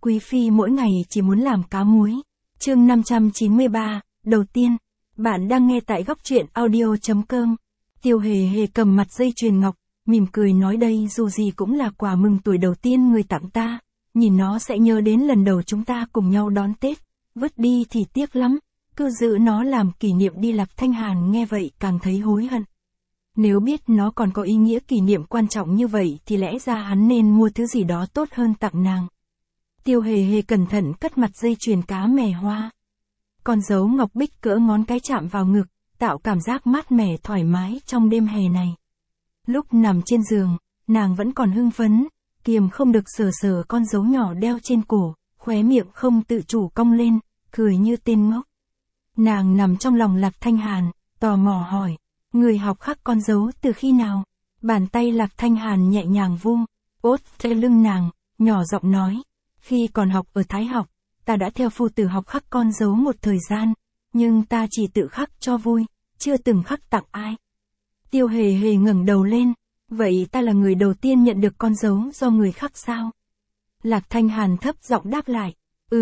quý phi mỗi ngày chỉ muốn làm cá muối. Chương 593, đầu tiên, bạn đang nghe tại góc truyện audio.com. Tiêu Hề Hề cầm mặt dây chuyền ngọc, mỉm cười nói đây dù gì cũng là quà mừng tuổi đầu tiên người tặng ta, nhìn nó sẽ nhớ đến lần đầu chúng ta cùng nhau đón Tết, vứt đi thì tiếc lắm, cứ giữ nó làm kỷ niệm đi. Lạc Thanh Hàn nghe vậy càng thấy hối hận. Nếu biết nó còn có ý nghĩa kỷ niệm quan trọng như vậy thì lẽ ra hắn nên mua thứ gì đó tốt hơn tặng nàng. Tiêu Hề Hề cẩn thận cất mặt dây chuyền cá mè hoa. Con dấu ngọc bích cỡ ngón cái chạm vào ngực, tạo cảm giác mát mẻ thoải mái trong đêm hè này. Lúc nằm trên giường, nàng vẫn còn hưng phấn, kiềm không được sờ sờ con dấu nhỏ đeo trên cổ, khóe miệng không tự chủ cong lên, cười như tên ngốc. Nàng nằm trong lòng Lạc Thanh Hàn, tò mò hỏi, người học khắc con dấu từ khi nào? Bàn tay Lạc Thanh Hàn nhẹ nhàng vung, ốt trên lưng nàng, nhỏ giọng nói, khi còn học ở Thái học, ta đã theo phu tử học khắc con dấu một thời gian, nhưng ta chỉ tự khắc cho vui, chưa từng khắc tặng ai. Tiêu Hề Hề ngẩng đầu lên, vậy ta là người đầu tiên nhận được con dấu do người khắc sao? Lạc Thanh Hàn thấp giọng đáp lại,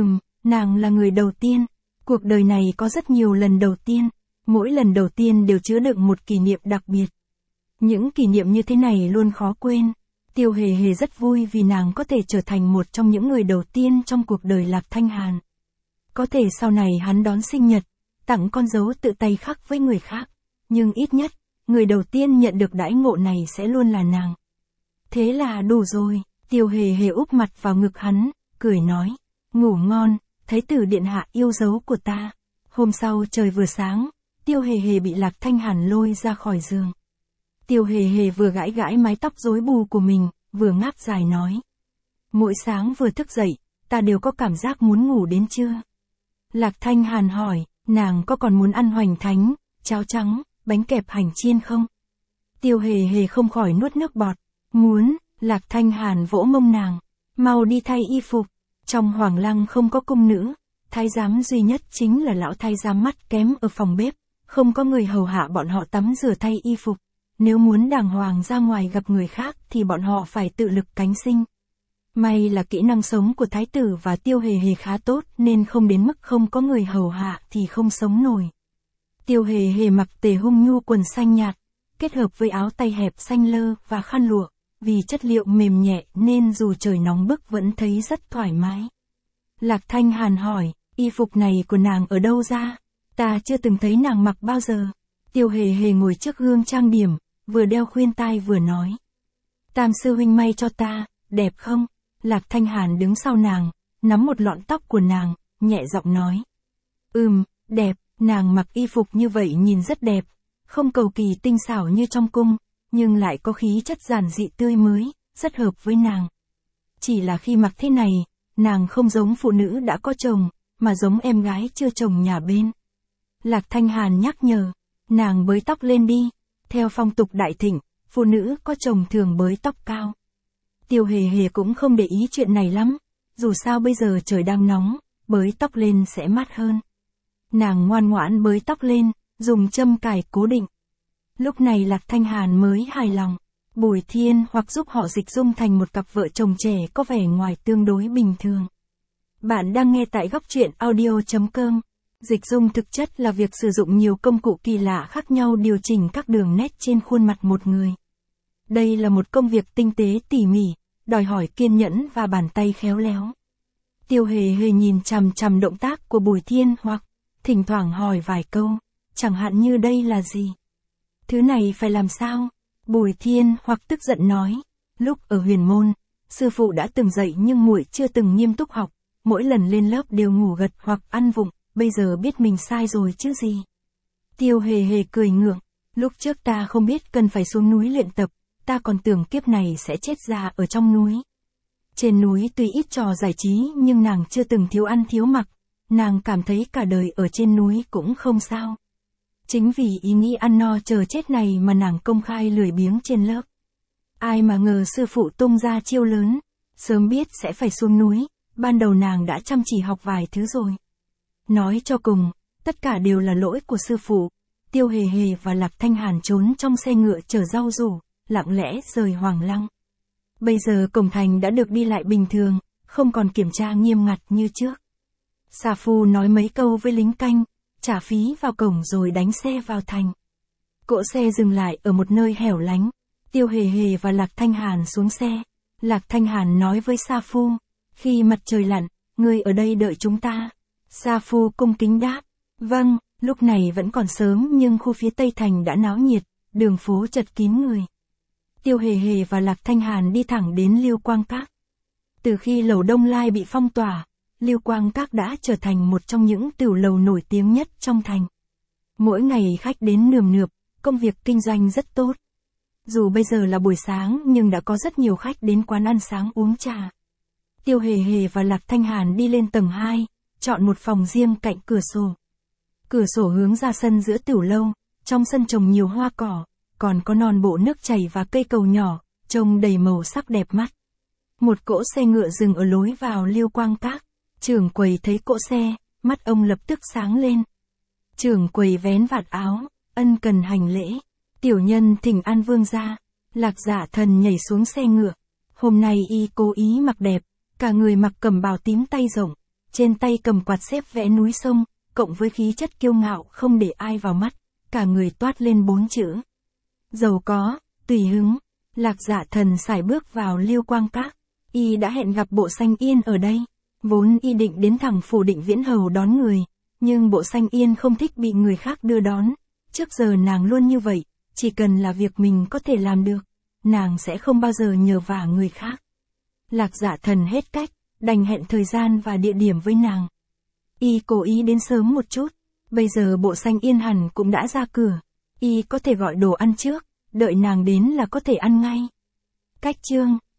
nàng là người đầu tiên, cuộc đời này có rất nhiều lần đầu tiên, mỗi lần đầu tiên đều chứa đựng một kỷ niệm đặc biệt. Những kỷ niệm như thế này luôn khó quên. Tiêu Hề Hề rất vui vì nàng có thể trở thành một trong những người đầu tiên trong cuộc đời Lạc Thanh Hàn. Có thể sau này hắn đón sinh nhật, tặng con dấu tự tay khắc với người khác, nhưng ít nhất, người đầu tiên nhận được đãi ngộ này sẽ luôn là nàng. Thế là đủ rồi, Tiêu Hề Hề úp mặt vào ngực hắn, cười nói, ngủ ngon, Thái tử điện hạ yêu dấu của ta. Hôm sau trời vừa sáng, Tiêu Hề Hề bị Lạc Thanh Hàn lôi ra khỏi giường. Tiêu Hề Hề vừa gãi gãi mái tóc rối bù của mình, vừa ngáp dài nói. Mỗi sáng vừa thức dậy, ta đều có cảm giác muốn ngủ đến trưa. Lạc Thanh Hàn hỏi, nàng có còn muốn ăn hoành thánh, cháo trắng, bánh kẹp hành chiên không? Tiêu Hề Hề không khỏi nuốt nước bọt. Muốn. Lạc Thanh Hàn vỗ mông nàng. Mau đi thay y phục. Trong Hoàng Lăng không có cung nữ, thái giám duy nhất chính là lão thái giám mắt kém ở phòng bếp, không có người hầu hạ bọn họ tắm rửa thay y phục. Nếu muốn đàng hoàng ra ngoài gặp người khác thì bọn họ phải tự lực cánh sinh. May là kỹ năng sống của thái tử và Tiêu Hề Hề khá tốt nên không đến mức không có người hầu hạ thì không sống nổi. Tiêu Hề Hề mặc tề hung nhu quần xanh nhạt, kết hợp với áo tay hẹp xanh lơ và khăn lụa, vì chất liệu mềm nhẹ nên dù trời nóng bức vẫn thấy rất thoải mái. Lạc Thanh Hàn hỏi, y phục này của nàng ở đâu ra? Ta chưa từng thấy nàng mặc bao giờ. Tiêu Hề Hề ngồi trước gương trang điểm, vừa đeo khuyên tai vừa nói. Tam sư huynh may cho ta, đẹp không? Lạc Thanh Hàn đứng sau nàng, nắm một lọn tóc của nàng, nhẹ giọng nói. Đẹp, nàng mặc y phục như vậy nhìn rất đẹp, không cầu kỳ tinh xảo như trong cung, nhưng lại có khí chất giản dị tươi mới, rất hợp với nàng. Chỉ là khi mặc thế này, nàng không giống phụ nữ đã có chồng, mà giống em gái chưa chồng nhà bên. Lạc Thanh Hàn nhắc nhở, nàng bới tóc lên đi, theo phong tục đại thịnh, phụ nữ có chồng thường bới tóc cao. Tiêu Hề Hề cũng không để ý chuyện này lắm, dù sao bây giờ trời đang nóng, bới tóc lên sẽ mát hơn. Nàng ngoan ngoãn bới tóc lên, dùng châm cài cố định. Lúc này Lạc Thanh Hàn mới hài lòng. Bùi Thiên hoặc giúp họ dịch dung thành một cặp vợ chồng trẻ có vẻ ngoài tương đối bình thường. Bạn đang nghe tại góc truyện audio.com. Dịch dung thực chất là việc sử dụng nhiều công cụ kỳ lạ khác nhau điều chỉnh các đường nét trên khuôn mặt một người. Đây là một công việc tinh tế tỉ mỉ, đòi hỏi kiên nhẫn và bàn tay khéo léo. Tiêu Hề Hề nhìn chằm chằm động tác của Bùi Thiên hoặc, thỉnh thoảng hỏi vài câu, chẳng hạn như đây là gì? Thứ này phải làm sao? Bùi Thiên hoặc tức giận nói, lúc ở Huyền Môn, sư phụ đã từng dạy nhưng muội chưa từng nghiêm túc học, mỗi lần lên lớp đều ngủ gật hoặc ăn vụng, bây giờ biết mình sai rồi chứ gì. Tiêu Hề Hề cười ngượng, lúc trước ta không biết cần phải xuống núi luyện tập, ta còn tưởng kiếp này sẽ chết già ở trong núi. Trên núi tuy ít trò giải trí nhưng nàng chưa từng thiếu ăn thiếu mặc, nàng cảm thấy cả đời ở trên núi cũng không sao. Chính vì ý nghĩ ăn no chờ chết này mà nàng công khai lười biếng trên lớp. Ai mà ngờ sư phụ tung ra chiêu lớn, sớm biết sẽ phải xuống núi, ban đầu nàng đã chăm chỉ học vài thứ rồi. Nói cho cùng, tất cả đều là lỗi của sư phụ. Tiêu Hề Hề và Lạc Thanh Hàn trốn trong xe ngựa chở rau rủ, lặng lẽ rời Hoàng Lăng. Bây giờ cổng thành đã được đi lại bình thường, không còn kiểm tra nghiêm ngặt như trước. Sa Phu nói mấy câu với lính canh, trả phí vào cổng rồi đánh xe vào thành. Cỗ xe dừng lại ở một nơi hẻo lánh, Tiêu Hề Hề và Lạc Thanh Hàn xuống xe. Lạc Thanh Hàn nói với Sa Phu, khi mặt trời lặn, ngươi ở đây đợi chúng ta. Sa Phu cung kính đáp, vâng, lúc này vẫn còn sớm nhưng khu phía Tây Thành đã náo nhiệt, đường phố chật kín người. Tiêu Hề Hề và Lạc Thanh Hàn đi thẳng đến Lưu Quang Các. Từ khi lầu Đông Lai bị phong tỏa, Lưu Quang Các đã trở thành một trong những tiểu lầu nổi tiếng nhất trong thành. Mỗi ngày khách đến nườm nượp, công việc kinh doanh rất tốt. Dù bây giờ là buổi sáng nhưng đã có rất nhiều khách đến quán ăn sáng uống trà. Tiêu Hề Hề và Lạc Thanh Hàn đi lên tầng 2, chọn một phòng riêng cạnh cửa sổ. Cửa sổ hướng ra sân giữa tiểu lâu, trong sân trồng nhiều hoa cỏ, còn có non bộ nước chảy và cây cầu nhỏ, trông đầy màu sắc đẹp mắt. Một cỗ xe ngựa dừng ở lối vào Lưu Quang Các. Trưởng quầy thấy cỗ xe, mắt ông lập tức sáng lên. Trưởng quầy vén vạt áo, ân cần hành lễ. Tiểu nhân thỉnh an vương gia. Lạc Dạ Thần nhảy xuống xe ngựa. Hôm nay y cố ý mặc đẹp, cả người mặc cẩm bào tím tay rộng, trên tay cầm quạt xếp vẽ núi sông, cộng với khí chất kiêu ngạo không để ai vào mắt, cả người toát lên 4 chữ. Giàu có, tùy hứng. Lạc Dạ Thần sải bước vào Lưu Quang Các. Y đã hẹn gặp Bộ Xanh Yên ở đây. Vốn y định đến thẳng phủ Định Viễn Hầu đón người, nhưng Bộ Xanh Yên không thích bị người khác đưa đón. Trước giờ nàng luôn như vậy, chỉ cần là việc mình có thể làm được, nàng sẽ không bao giờ nhờ vả người khác. Lạc Dạ Thần hết cách, đành hẹn thời gian và địa điểm với nàng. Y cố ý đến sớm một chút, bây giờ Bộ Xanh Yên hẳn cũng đã ra cửa. Y có thể gọi đồ ăn trước, đợi nàng đến là có thể ăn ngay. Cách chương